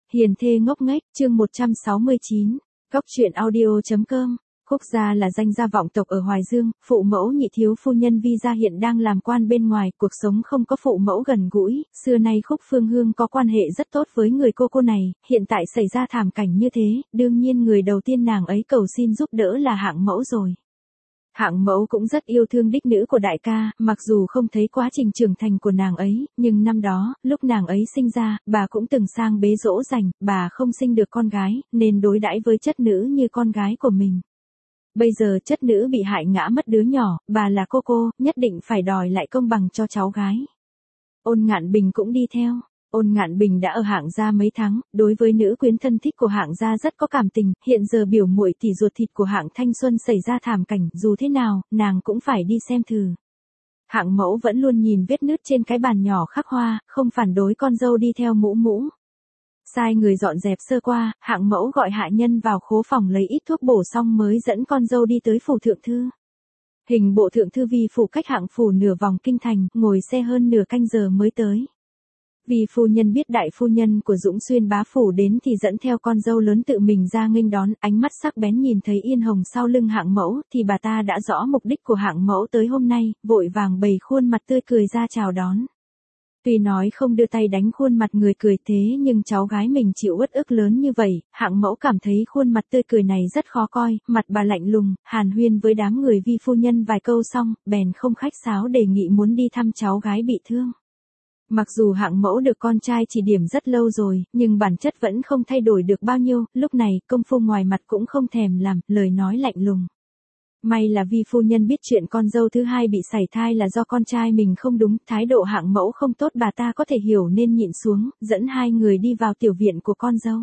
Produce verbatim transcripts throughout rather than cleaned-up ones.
Hiền thê ngốc nghếch, chương một trăm sáu mươi chín, Cóc truyện audio.com. Khúc gia là danh gia vọng tộc ở Hoài Dương, phụ mẫu nhị thiếu phu nhân Vi gia hiện đang làm quan bên ngoài, cuộc sống không có phụ mẫu gần gũi, xưa nay Khúc Phương Hương có quan hệ rất tốt với người cô cô này, hiện tại xảy ra thảm cảnh như thế, đương nhiên người đầu tiên nàng ấy cầu xin giúp đỡ là Hạng Mẫu rồi. Hạng Mẫu cũng rất yêu thương đích nữ của đại ca, mặc dù không thấy quá trình trưởng thành của nàng ấy, nhưng năm đó, lúc nàng ấy sinh ra, bà cũng từng sang bế dỗ dành, bà không sinh được con gái, nên đối đãi với chất nữ như con gái của mình. Bây giờ chất nữ bị hại ngã mất đứa nhỏ, bà là cô cô, nhất định phải đòi lại công bằng cho cháu gái. Ôn Ngạn Bình cũng đi theo. Ôn Ngạn Bình đã ở Hạng gia mấy tháng, đối với nữ quyến thân thích của Hạng gia rất có cảm tình, hiện giờ biểu muội tỷ ruột thịt của Hạng Thanh Xuân xảy ra thảm cảnh, dù thế nào, nàng cũng phải đi xem thử. Hạng Mẫu vẫn luôn nhìn vết nứt trên cái bàn nhỏ khắc hoa, không phản đối con dâu đi theo mũ mũ. Sai người dọn dẹp sơ qua, Hạng Mẫu gọi hạ nhân vào khố phòng lấy ít thuốc bổ xong mới dẫn con dâu đi tới phủ thượng thư. Hình bộ thượng thư Vi phủ cách Hạng phủ nửa vòng kinh thành, ngồi xe hơn nửa canh giờ mới tới. Vì phu nhân biết đại phu nhân của Dũng Xuyên bá phủ đến thì dẫn theo con dâu lớn tự mình ra nghênh đón, ánh mắt sắc bén nhìn thấy Yên Hồng sau lưng Hạng Mẫu, thì bà ta đã rõ mục đích của Hạng Mẫu tới hôm nay, vội vàng bày khuôn mặt tươi cười ra chào đón. Tuy nói không đưa tay đánh khuôn mặt người cười thế nhưng cháu gái mình chịu uất ức lớn như vậy, Hạng Mẫu cảm thấy khuôn mặt tươi cười này rất khó coi, mặt bà lạnh lùng, hàn huyên với đám người Vi phu nhân vài câu xong, bèn không khách sáo đề nghị muốn đi thăm cháu gái bị thương. Mặc dù Hạng Mẫu được con trai chỉ điểm rất lâu rồi, nhưng bản chất vẫn không thay đổi được bao nhiêu, lúc này công phu ngoài mặt cũng không thèm làm, lời nói lạnh lùng. May là Vi phu nhân biết chuyện con dâu thứ hai bị sảy thai là do con trai mình không đúng, thái độ Hạng Mẫu không tốt bà ta có thể hiểu nên nhịn xuống, dẫn hai người đi vào tiểu viện của con dâu.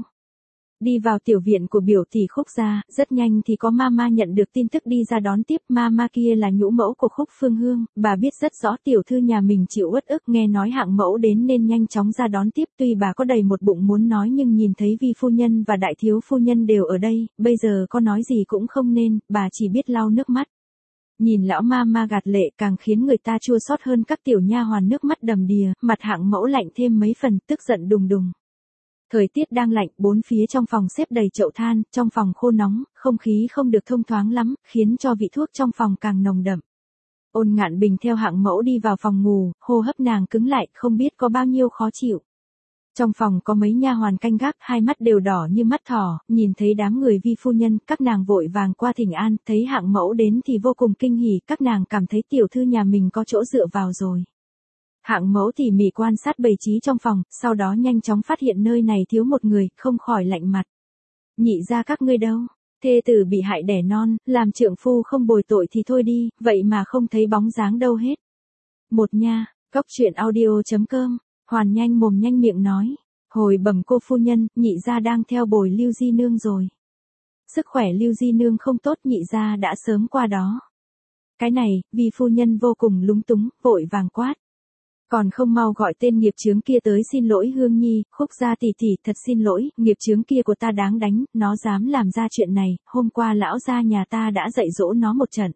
Đi vào tiểu viện của biểu tỷ Khúc gia, rất nhanh thì có mama nhận được tin tức đi ra đón tiếp, mama kia là nhũ mẫu của Khúc Phương Hương, bà biết rất rõ tiểu thư nhà mình chịu uất ức, nghe nói Hạng Mẫu đến nên nhanh chóng ra đón tiếp, tuy bà có đầy một bụng muốn nói nhưng nhìn thấy Vi phu nhân và đại thiếu phu nhân đều ở đây, bây giờ có nói gì cũng không nên, bà chỉ biết lau nước mắt. Nhìn lão mama gạt lệ càng khiến người ta chua xót hơn các tiểu nha hoàn nước mắt đầm đìa, mặt Hạng Mẫu lạnh thêm mấy phần, tức giận đùng đùng. Thời tiết đang lạnh, bốn phía trong phòng xếp đầy chậu than, trong phòng khô nóng, không khí không được thông thoáng lắm, khiến cho vị thuốc trong phòng càng nồng đậm. Ôn Ngạn Bình theo Hạng Mẫu đi vào phòng ngủ, hô hấp nàng cứng lại, không biết có bao nhiêu khó chịu. Trong phòng có mấy nha hoàn canh gác, hai mắt đều đỏ như mắt thỏ, nhìn thấy đám người Vi phu nhân, các nàng vội vàng qua thỉnh an, thấy Hạng Mẫu đến thì vô cùng kinh hỉ, các nàng cảm thấy tiểu thư nhà mình có chỗ dựa vào rồi. Hạng Mẫu tỉ mỉ quan sát bày trí trong phòng, sau đó nhanh chóng phát hiện nơi này thiếu một người, không khỏi lạnh mặt. Nhị gia các ngươi đâu? Thê tử bị hại đẻ non, làm trượng phu không bồi tội thì thôi đi, vậy mà không thấy bóng dáng đâu hết. Một nha, Cóc truyện audio.com, Hoàn nhanh mồm nhanh miệng nói. Hồi bẩm cô phu nhân, nhị gia đang theo bồi Lưu Di Nương rồi. Sức khỏe Lưu Di Nương không tốt, nhị gia đã sớm qua đó. Cái này, Vi phu nhân vô cùng lúng túng, vội vàng quát. Còn không mau gọi tên nghiệp chướng kia tới xin lỗi Hương Nhi, Khúc gia tỷ tỷ, thật xin lỗi, nghiệp chướng kia của ta đáng đánh, nó dám làm ra chuyện này, hôm qua lão gia nhà ta đã dạy dỗ nó một trận.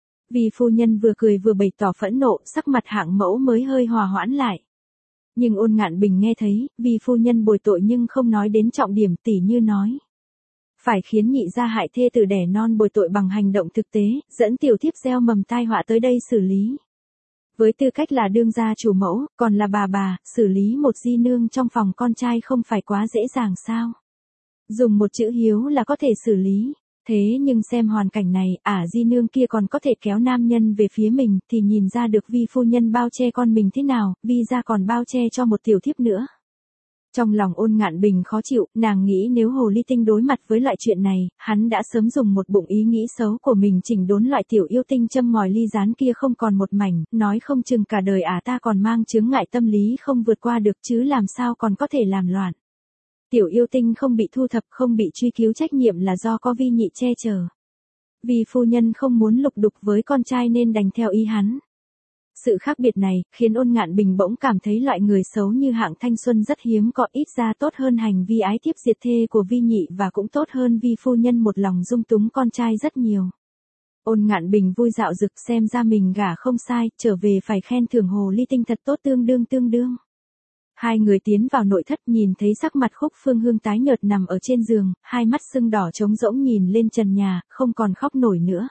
Vi phu nhân vừa cười vừa bày tỏ phẫn nộ, sắc mặt Hạng Mẫu mới hơi hòa hoãn lại. Nhưng Ôn Ngạn Bình nghe thấy, Vi phu nhân bồi tội nhưng không nói đến trọng điểm, tỉ như nói. Phải khiến nhị gia hại thê tử đẻ non bồi tội bằng hành động thực tế, dẫn tiểu thiếp gieo mầm tai họa tới đây xử lý. Với tư cách là đương gia chủ mẫu, còn là bà bà, xử lý một di nương trong phòng con trai không phải quá dễ dàng sao? Dùng một chữ hiếu là có thể xử lý. Thế nhưng xem hoàn cảnh này, ả di nương kia còn có thể kéo nam nhân về phía mình, thì nhìn ra được Vi phu nhân bao che con mình thế nào, Vi gia còn bao che cho một tiểu thiếp nữa. Trong lòng Ôn Ngạn Bình khó chịu, nàng nghĩ nếu Hồ Ly Tinh đối mặt với loại chuyện này, hắn đã sớm dùng một bụng ý nghĩ xấu của mình chỉnh đốn loại tiểu yêu tinh châm ngòi ly gián kia không còn một mảnh, nói không chừng cả đời ả ta còn mang chướng ngại tâm lý không vượt qua được chứ làm sao còn có thể làm loạn. Tiểu yêu tinh không bị thu thập, không bị truy cứu trách nhiệm là do có Vi nhị che chở. Vì phu nhân không muốn lục đục với con trai nên đành theo ý hắn. Sự khác biệt này, khiến Ôn Ngạn Bình bỗng cảm thấy loại người xấu như Hạng Thanh Xuân rất hiếm có, ít ra tốt hơn hành vi ái thiếp diệt thê của Vi nhị và cũng tốt hơn Vi phu nhân một lòng dung túng con trai rất nhiều. Ôn Ngạn Bình vui dạo dực xem ra mình gả không sai, trở về phải khen thưởng Hồ Ly Tinh thật tốt tương đương tương đương. Hai người tiến vào nội thất nhìn thấy sắc mặt Khúc Phương Hương tái nhợt nằm ở trên giường, hai mắt sưng đỏ trống rỗng nhìn lên trần nhà, không còn khóc nổi nữa.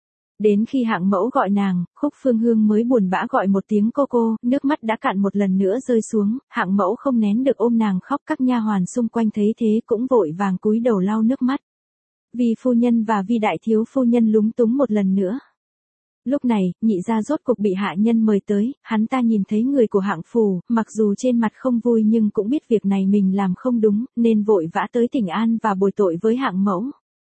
Đến khi hạng mẫu gọi nàng, Khúc Phương Hương mới buồn bã gọi một tiếng cô cô, nước mắt đã cạn một lần nữa rơi xuống, hạng mẫu không nén được ôm nàng khóc, các nha hoàn xung quanh thấy thế cũng vội vàng cúi đầu lau nước mắt. Vi phu nhân và Vi đại thiếu phu nhân lúng túng một lần nữa. Lúc này, nhị gia rốt cục bị hạ nhân mời tới, hắn ta nhìn thấy người của hạng phủ, mặc dù trên mặt không vui nhưng cũng biết việc này mình làm không đúng, nên vội vã tới thỉnh an và bồi tội với hạng mẫu.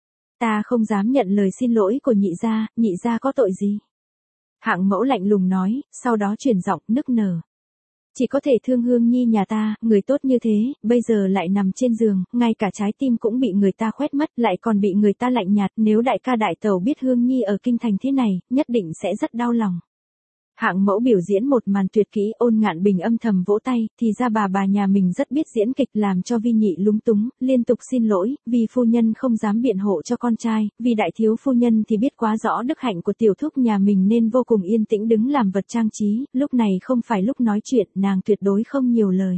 Ta không dám nhận lời xin lỗi của nhị gia, nhị gia có tội gì? Hạng mẫu lạnh lùng nói, sau đó chuyển giọng nức nở. Chỉ có thể thương Hương Nhi nhà ta, người tốt như thế, bây giờ lại nằm trên giường, ngay cả trái tim cũng bị người ta khoét mất, lại còn bị người ta lạnh nhạt, nếu đại ca đại tẩu biết Hương Nhi ở kinh thành thế này, nhất định sẽ rất đau lòng. Hạng mẫu biểu diễn một màn tuyệt kỹ, Ôn Ngạn Bình âm thầm vỗ tay, thì ra bà bà nhà mình rất biết diễn kịch, làm cho Vi nhị lúng túng, liên tục xin lỗi, vì phu nhân không dám biện hộ cho con trai, vì đại thiếu phu nhân thì biết quá rõ đức hạnh của tiểu thúc nhà mình nên vô cùng yên tĩnh đứng làm vật trang trí, lúc này không phải lúc nói chuyện, nàng tuyệt đối không nhiều lời.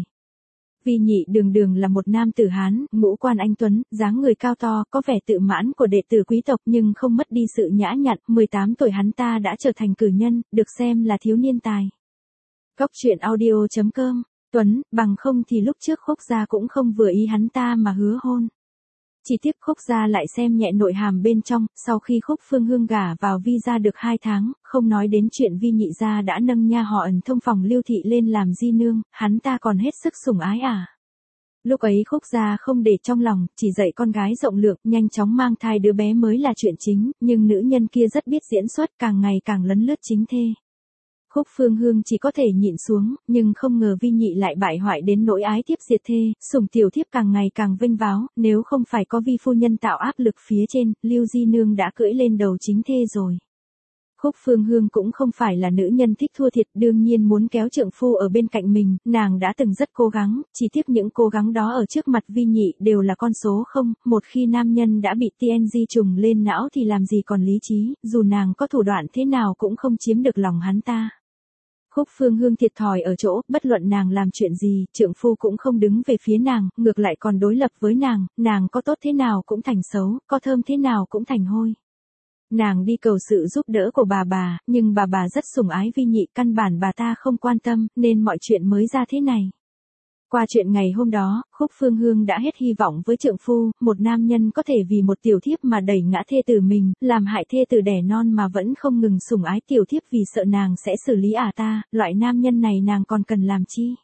Vi nhị đường đường là một nam tử Hán, ngũ quan anh tuấn, dáng người cao to, có vẻ tự mãn của đệ tử quý tộc nhưng không mất đi sự nhã nhặn, mười tám tuổi hắn ta đã trở thành cử nhân, được xem là thiếu niên tài. Góc truyện audio chấm com, Tuấn, bằng không thì lúc trước Khúc gia cũng không vừa ý hắn ta mà hứa hôn. Chỉ tiếc Khúc gia lại xem nhẹ nội hàm bên trong, sau khi Khúc Phương Hương gả vào Vi gia được hai tháng, không nói đến chuyện Vi nhị gia đã nâng nha họ ẩn thông phòng Lưu thị lên làm di nương, hắn ta còn hết sức sủng ái à. Lúc ấy Khúc gia không để trong lòng, chỉ dạy con gái rộng lượng, nhanh chóng mang thai đứa bé mới là chuyện chính, nhưng nữ nhân kia rất biết diễn xuất, càng ngày càng lấn lướt chính thê. Khúc Phương Hương chỉ có thể nhịn xuống, nhưng không ngờ Vi nhị lại bại hoại đến nỗi ái thiếp diệt thê, sủng tiểu thiếp càng ngày càng vênh váo, nếu không phải có Vi phu nhân tạo áp lực phía trên, Lưu Di Nương đã cưỡi lên đầu chính thê rồi. Khúc Phương Hương cũng không phải là nữ nhân thích thua thiệt, đương nhiên muốn kéo trượng phu ở bên cạnh mình, nàng đã từng rất cố gắng, chỉ tiếc những cố gắng đó ở trước mặt Vi nhị đều là con số không, một khi nam nhân đã bị tê en giê trùng lên não thì làm gì còn lý trí, dù nàng có thủ đoạn thế nào cũng không chiếm được lòng hắn ta. Khúc Phương Hương thiệt thòi ở chỗ, bất luận nàng làm chuyện gì, trượng phu cũng không đứng về phía nàng, ngược lại còn đối lập với nàng, nàng có tốt thế nào cũng thành xấu, có thơm thế nào cũng thành hôi. Nàng đi cầu sự giúp đỡ của bà bà, nhưng bà bà rất sủng ái Vi nhị, căn bản bà ta không quan tâm, nên mọi chuyện mới ra thế này. Qua chuyện ngày hôm đó, Khúc Phương Hương đã hết hy vọng với trượng phu, một nam nhân có thể vì một tiểu thiếp mà đẩy ngã thê tử mình, làm hại thê tử đẻ non mà vẫn không ngừng sủng ái tiểu thiếp vì sợ nàng sẽ xử lý ả ta, loại nam nhân này nàng còn cần làm chi.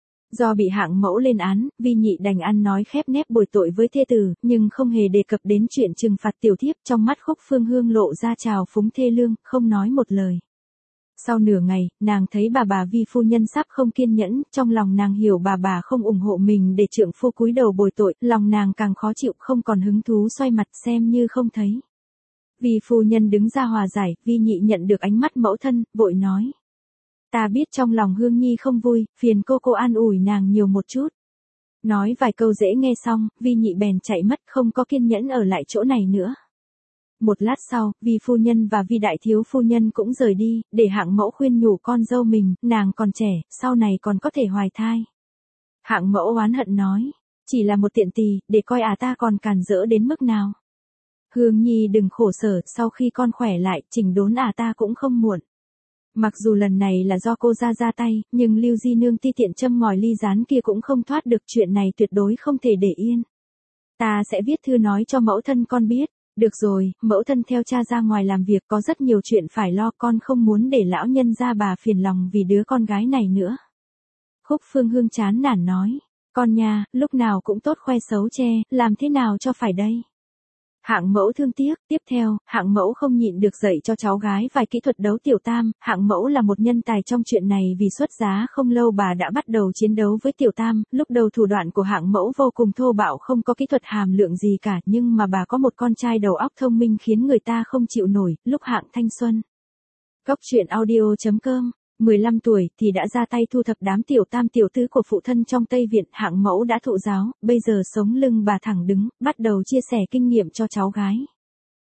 Do bị hạng mẫu lên án, Vi nhị đành ăn nói khép nép bồi tội với thê tử, nhưng không hề đề cập đến chuyện trừng phạt tiểu thiếp, trong mắt Khúc Phương Hương lộ ra trào phúng thê lương, không nói một lời. Sau nửa ngày, nàng thấy bà bà Vi phu nhân sắp không kiên nhẫn, trong lòng nàng hiểu bà bà không ủng hộ mình để trượng phu cúi đầu bồi tội, lòng nàng càng khó chịu, không còn hứng thú xoay mặt xem như không thấy. Vi phu nhân đứng ra hòa giải, Vi nhị nhận được ánh mắt mẫu thân, vội nói. Ta biết trong lòng Hương Nhi không vui, phiền cô cô an ủi nàng nhiều một chút. Nói vài câu dễ nghe xong, Vi nhị bèn chạy mất, không có kiên nhẫn ở lại chỗ này nữa. Một lát sau, Vi phu nhân và Vi đại thiếu phu nhân cũng rời đi, để hạng mẫu khuyên nhủ con dâu mình, nàng còn trẻ, sau này còn có thể hoài thai. Hạng mẫu oán hận nói, chỉ là một tiện tỳ, để coi à ta còn càn rỡ đến mức nào. Hương Nhi đừng khổ sở, sau khi con khỏe lại, chỉnh đốn à ta cũng không muộn. Mặc dù lần này là do cô ra ra tay, nhưng Lưu Di Nương ti tiện châm ngòi ly gián kia cũng không thoát được, chuyện này tuyệt đối không thể để yên. Ta sẽ viết thư nói cho mẫu thân con biết. Được rồi, mẫu thân theo cha ra ngoài làm việc, có rất nhiều chuyện phải lo, con không muốn để lão nhân gia bà phiền lòng vì đứa con gái này nữa. Khúc Phương Hương chán nản nói, con nha, lúc nào cũng tốt khoe xấu che, làm thế nào cho phải đây? Hạng mẫu thương tiếc, tiếp theo, hạng mẫu không nhịn được dạy cho cháu gái vài kỹ thuật đấu tiểu tam, hạng mẫu là một nhân tài trong chuyện này vì xuất giá không lâu bà đã bắt đầu chiến đấu với tiểu tam, lúc đầu thủ đoạn của hạng mẫu vô cùng thô bạo không có kỹ thuật hàm lượng gì cả, nhưng mà bà có một con trai đầu óc thông minh khiến người ta không chịu nổi, lúc hạng thanh xuân. Góc truyện audio chấm com, mười lăm tuổi thì đã ra tay thu thập đám tiểu tam tiểu tứ của phụ thân trong Tây Viện, hạng mẫu đã thụ giáo, bây giờ sống lưng bà thẳng đứng, bắt đầu chia sẻ kinh nghiệm cho cháu gái.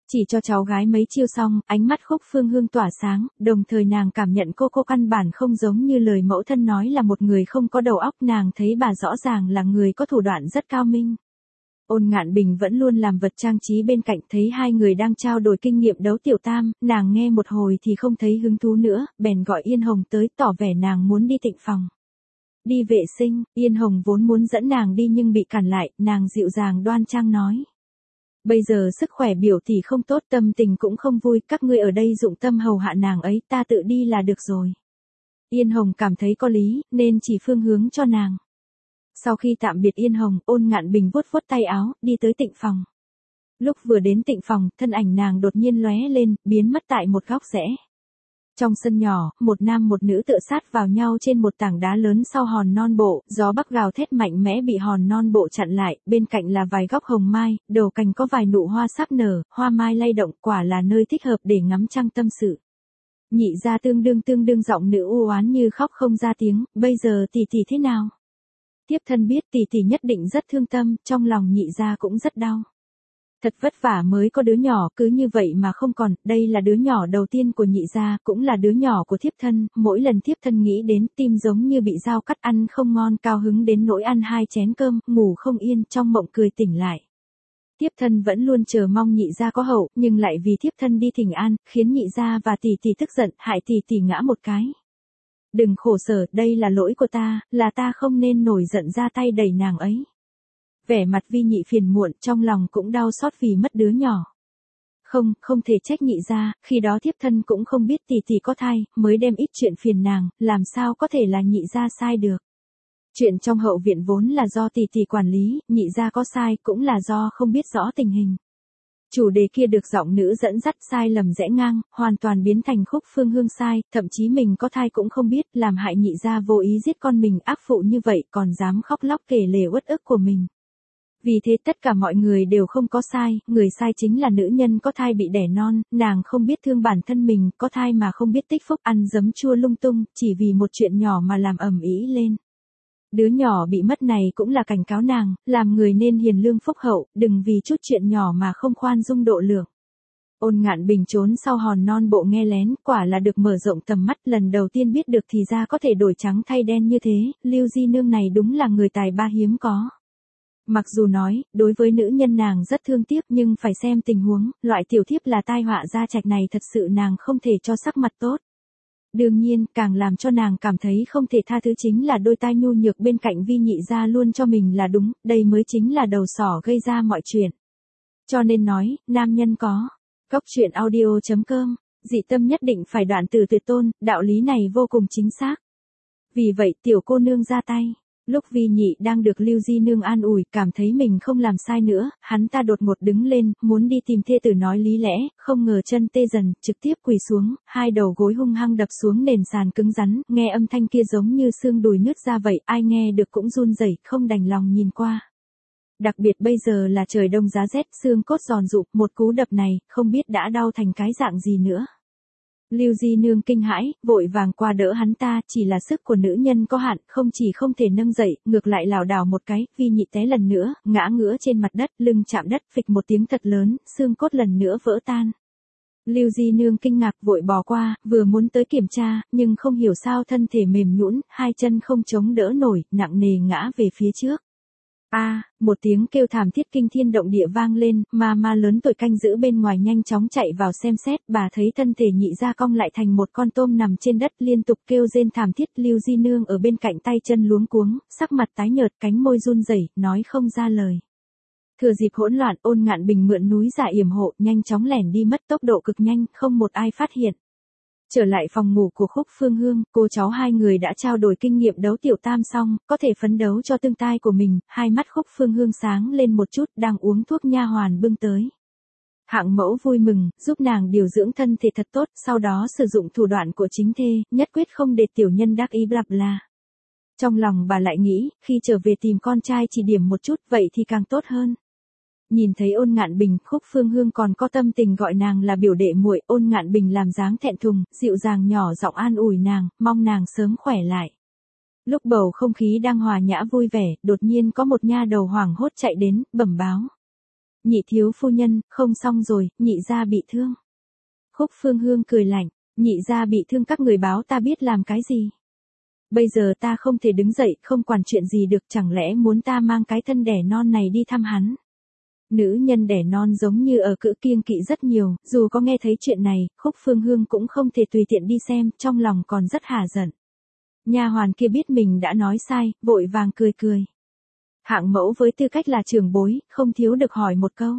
Chỉ cho cháu gái mấy chiêu xong, ánh mắt Khúc Phương Hương tỏa sáng, đồng thời nàng cảm nhận cô cô căn bản không giống như lời mẫu thân nói là một người không có đầu óc, nàng thấy bà rõ ràng là người có thủ đoạn rất cao minh. Ôn Ngạn Bình vẫn luôn làm vật trang trí bên cạnh, thấy hai người đang trao đổi kinh nghiệm đấu tiểu tam, nàng nghe một hồi thì không thấy hứng thú nữa, bèn gọi Yên Hồng tới tỏ vẻ nàng muốn đi tịnh phòng. Đi vệ sinh, Yên Hồng vốn muốn dẫn nàng đi nhưng bị cản lại, nàng dịu dàng đoan trang nói. Bây giờ sức khỏe biểu tỷ không tốt, tâm tình cũng không vui, các ngươi ở đây dụng tâm hầu hạ nàng ấy, ta tự đi là được rồi. Yên Hồng cảm thấy có lý, nên chỉ phương hướng cho nàng. Sau khi tạm biệt Yên Hồng, Ôn Ngạn Bình vuốt vuốt tay áo, đi tới tịnh phòng. Lúc vừa đến tịnh phòng, thân ảnh nàng đột nhiên lóe lên, biến mất tại một góc rẽ. Trong sân nhỏ, một nam một nữ tựa sát vào nhau trên một tảng đá lớn sau hòn non bộ, gió bắc gào thét mạnh mẽ bị hòn non bộ chặn lại, bên cạnh là vài gốc hồng mai, đầu cành có vài nụ hoa sắp nở, hoa mai lay động, quả là nơi thích hợp để ngắm trăng tâm sự. Nhị gia tương đương tương đương giọng nữ u oán như khóc không ra tiếng, bây giờ tỷ tỷ thế nào? Tiếp thân biết tỷ tỷ nhất định rất thương tâm, trong lòng nhị gia cũng rất đau. Thật vất vả mới có đứa nhỏ, cứ như vậy mà không còn, đây là đứa nhỏ đầu tiên của nhị gia, cũng là đứa nhỏ của thiếp thân, mỗi lần thiếp thân nghĩ đến, tim giống như bị dao cắt, ăn không ngon, cao hứng đến nỗi ăn hai chén cơm, ngủ không yên, trong mộng cười tỉnh lại. Thiếp thân vẫn luôn chờ mong nhị gia có hậu, nhưng lại vì thiếp thân đi thỉnh an, khiến nhị gia và tỷ tỷ tức giận, hại tỷ tỷ ngã một cái. Đừng khổ sở, đây là lỗi của ta, là ta không nên nổi giận ra tay đẩy nàng ấy. Vẻ mặt Vi Nhị phiền muộn, trong lòng cũng đau xót vì mất đứa nhỏ. Không, không thể trách nhị gia, khi đó thiếp thân cũng không biết tỷ tỷ có thai, mới đem ít chuyện phiền nàng, làm sao có thể là nhị gia sai được. Chuyện trong hậu viện vốn là do tỷ tỷ quản lý, nhị gia có sai cũng là do không biết rõ tình hình. Chủ đề kia được giọng nữ dẫn dắt sai lầm rẽ ngang, hoàn toàn biến thành Khúc Phương Hương sai, thậm chí mình có thai cũng không biết, làm hại nhị gia vô ý giết con mình, ác phụ như vậy còn dám khóc lóc kể lể uất ức của mình. Vì thế tất cả mọi người đều không có sai, người sai chính là nữ nhân có thai bị đẻ non, nàng không biết thương bản thân mình, có thai mà không biết tích phúc, ăn giấm chua lung tung, chỉ vì một chuyện nhỏ mà làm ầm ĩ lên. Đứa nhỏ bị mất này cũng là cảnh cáo nàng, làm người nên hiền lương phúc hậu, đừng vì chút chuyện nhỏ mà không khoan dung độ lượng. Ôn Ngạn Bình trốn sau hòn non bộ nghe lén, quả là được mở rộng tầm mắt, lần đầu tiên biết được thì ra có thể đổi trắng thay đen như thế, Lưu Di Nương này đúng là người tài ba hiếm có. Mặc dù nói, đối với nữ nhân nàng rất thương tiếc nhưng phải xem tình huống, loại tiểu thiếp là tai họa gia trạch này thật sự nàng không thể cho sắc mặt tốt. Đương nhiên, càng làm cho nàng cảm thấy không thể tha thứ chính là đôi tai nhu nhược bên cạnh Vi Nhị gia luôn cho mình là đúng, đây mới chính là đầu sỏ gây ra mọi chuyện. Cho nên nói, nam nhân có. Góc truyện audio chấm com, dị tâm nhất định phải đoạn từ tuyệt tôn, đạo lý này vô cùng chính xác. Vì vậy tiểu cô nương ra tay. Lúc Vi Nhị đang được Lưu Di Nương an ủi, cảm thấy mình không làm sai nữa, hắn ta đột ngột đứng lên, muốn đi tìm thê tử nói lý lẽ, không ngờ chân tê dần, trực tiếp quỳ xuống, hai đầu gối hung hăng đập xuống nền sàn cứng rắn, nghe âm thanh kia giống như xương đùi nứt ra vậy, ai nghe được cũng run rẩy, không đành lòng nhìn qua. Đặc biệt bây giờ là trời đông giá rét, xương cốt giòn rụp, một cú đập này, không biết đã đau thành cái dạng gì nữa. Lưu Di Nương kinh hãi, vội vàng qua đỡ hắn ta, chỉ là sức của nữ nhân có hạn, không chỉ không thể nâng dậy, ngược lại lảo đảo một cái, Vi Nhị té lần nữa, ngã ngửa trên mặt đất, lưng chạm đất, phịch một tiếng thật lớn, xương cốt lần nữa vỡ tan. Lưu Di Nương kinh ngạc vội bò qua, vừa muốn tới kiểm tra, nhưng không hiểu sao thân thể mềm nhũn, hai chân không chống đỡ nổi, nặng nề ngã về phía trước. A, à, một tiếng kêu thảm thiết kinh thiên động địa vang lên, ma ma lớn tuổi canh giữ bên ngoài nhanh chóng chạy vào xem xét, bà thấy thân thể nhị gia cong lại thành một con tôm nằm trên đất liên tục kêu rên thảm thiết. Lưu Di Nương ở bên cạnh tay chân luống cuống, sắc mặt tái nhợt, cánh môi run rẩy, nói không ra lời. Thừa dịp hỗn loạn, Ôn Ngạn Bình mượn núi giả yểm hộ, nhanh chóng lẻn đi mất, tốc độ cực nhanh, không một ai phát hiện. Trở lại phòng ngủ của Khúc Phương Hương, cô cháu hai người đã trao đổi kinh nghiệm đấu tiểu tam xong, có thể phấn đấu cho tương tai của mình, hai mắt Khúc Phương Hương sáng lên một chút, đang uống thuốc nha hoàn bưng tới. Hạng mẫu vui mừng, giúp nàng điều dưỡng thân thể thật tốt, sau đó sử dụng thủ đoạn của chính thê, nhất quyết không để tiểu nhân đắc ý bla bla. Trong lòng bà lại nghĩ, khi trở về tìm con trai chỉ điểm một chút, vậy thì càng tốt hơn. Nhìn thấy Ôn Ngạn Bình, Khúc Phương Hương còn có tâm tình gọi nàng là biểu đệ muội, Ôn Ngạn Bình làm dáng thẹn thùng, dịu dàng nhỏ giọng an ủi nàng, mong nàng sớm khỏe lại. Lúc bầu không khí đang hòa nhã vui vẻ, đột nhiên có một nha đầu hoảng hốt chạy đến, bẩm báo. Nhị thiếu phu nhân, không xong rồi, nhị gia bị thương. Khúc Phương Hương cười lạnh, nhị gia bị thương các người báo ta biết làm cái gì. Bây giờ ta không thể đứng dậy, không quản chuyện gì được, chẳng lẽ muốn ta mang cái thân đẻ non này đi thăm hắn. Nữ nhân đẻ non giống như ở cữ kiêng kỵ rất nhiều, dù có nghe thấy chuyện này, Khúc Phương Hương cũng không thể tùy tiện đi xem, trong lòng còn rất hả giận. Nha hoàn kia biết mình đã nói sai, vội vàng cười cười. Hạng mẫu với tư cách là trưởng bối, không thiếu được hỏi một câu.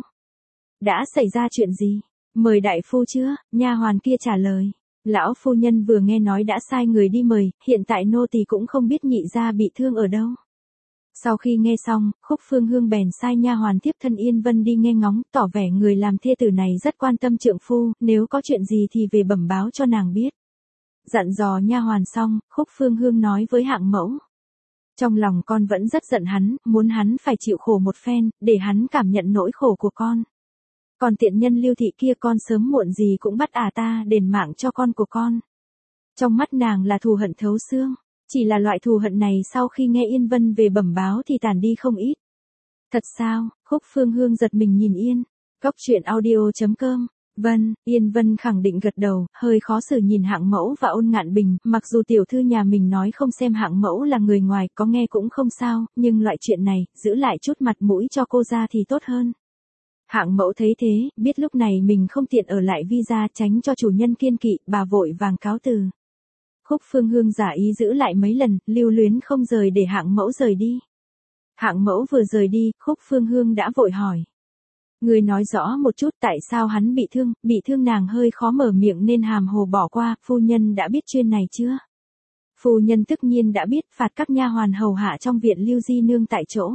Đã xảy ra chuyện gì? Mời đại phu chưa? Nha hoàn kia trả lời. Lão phu nhân vừa nghe nói đã sai người đi mời, hiện tại nô tỳ cũng không biết nhị gia bị thương ở đâu. Sau khi nghe xong, Khúc Phương Hương bèn sai nha hoàn tiếp thân Yên Vân đi nghe ngóng, tỏ vẻ người làm thê tử này rất quan tâm trượng phu, nếu có chuyện gì thì về bẩm báo cho nàng biết. Dặn dò nha hoàn xong, Khúc Phương Hương nói với Hạng mẫu. Trong lòng con vẫn rất giận hắn, muốn hắn phải chịu khổ một phen, để hắn cảm nhận nỗi khổ của con. Còn tiện nhân Lưu thị kia con sớm muộn gì cũng bắt ả ta đền mạng cho con của con. Trong mắt nàng là thù hận thấu xương, chỉ là loại thù hận này sau khi nghe Yên Vân về bẩm báo thì tàn đi không ít. Thật sao? Khúc Phương Hương giật mình nhìn Yên. Cóc truyện audio chấm com. Vân, Yên Vân khẳng định gật đầu, hơi khó xử nhìn Hạng mẫu và Ôn Ngạn Bình, mặc dù tiểu thư nhà mình nói không xem Hạng mẫu là người ngoài, có nghe cũng không sao, nhưng loại chuyện này, giữ lại chút mặt mũi cho cô ra thì tốt hơn. Hạng mẫu thấy thế, biết lúc này mình không tiện ở lại Vi gia tránh cho chủ nhân kiên kỵ, bà vội vàng cáo từ. Khúc Phương Hương giả ý giữ lại mấy lần, lưu luyến không rời để Hạng mẫu rời đi. Hạng mẫu vừa rời đi, Khúc Phương Hương đã vội hỏi. Người nói rõ một chút tại sao hắn bị thương, bị thương nàng hơi khó mở miệng nên hàm hồ bỏ qua, phu nhân đã biết chuyện này chưa? Phu nhân tất nhiên đã biết, phạt các nha hoàn hầu hạ trong viện Lưu Di Nương tại chỗ.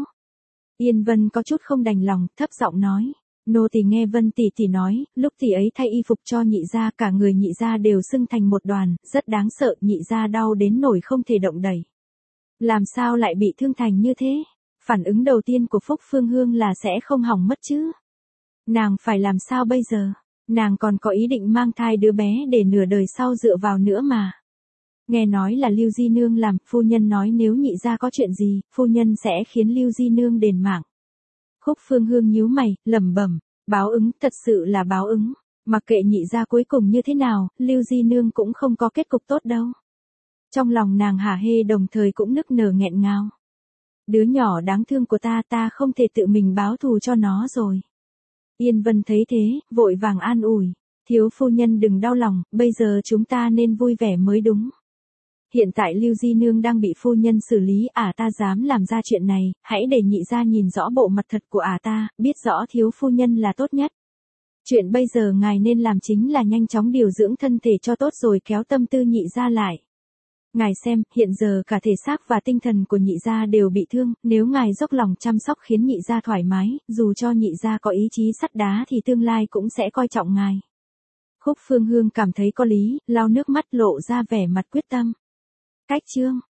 Yên Vân có chút không đành lòng, thấp giọng nói. Nô tỳ nghe Vân tỷ tỷ nói, lúc tỷ ấy thay y phục cho nhị gia, cả người nhị gia đều sưng thành một đoàn, rất đáng sợ, nhị gia đau đến nổi không thể động đẩy. Làm sao lại bị thương thành như thế? Phản ứng đầu tiên của Phúc Phương Hương là sẽ không hỏng mất chứ. Nàng phải làm sao bây giờ? Nàng còn có ý định mang thai đứa bé để nửa đời sau dựa vào nữa mà. Nghe nói là Lưu Di Nương làm, phu nhân nói nếu nhị gia có chuyện gì, phu nhân sẽ khiến Lưu Di Nương đền mạng. Khúc Phương Hương nhíu mày, lẩm bẩm, báo ứng, thật sự là báo ứng. Mặc kệ nhị gia cuối cùng như thế nào, Lưu Di Nương cũng không có kết cục tốt đâu. Trong lòng nàng hả hê đồng thời cũng nức nở nghẹn ngào. Đứa nhỏ đáng thương của ta, ta không thể tự mình báo thù cho nó rồi. Yên Vân thấy thế, vội vàng an ủi. Thiếu phu nhân đừng đau lòng, bây giờ chúng ta nên vui vẻ mới đúng. Hiện tại Lưu Di Nương đang bị phu nhân xử lý, ả ta dám làm ra chuyện này, hãy để nhị gia nhìn rõ bộ mặt thật của ả ta, biết rõ thiếu phu nhân là tốt nhất. Chuyện bây giờ ngài nên làm chính là nhanh chóng điều dưỡng thân thể cho tốt rồi kéo tâm tư nhị gia lại. Ngài xem, hiện giờ cả thể xác và tinh thần của nhị gia đều bị thương, nếu ngài dốc lòng chăm sóc khiến nhị gia thoải mái, dù cho nhị gia có ý chí sắt đá thì tương lai cũng sẽ coi trọng ngài. Khúc Phương Hương cảm thấy có lý, lau nước mắt lộ ra vẻ mặt quyết tâm. Cách chương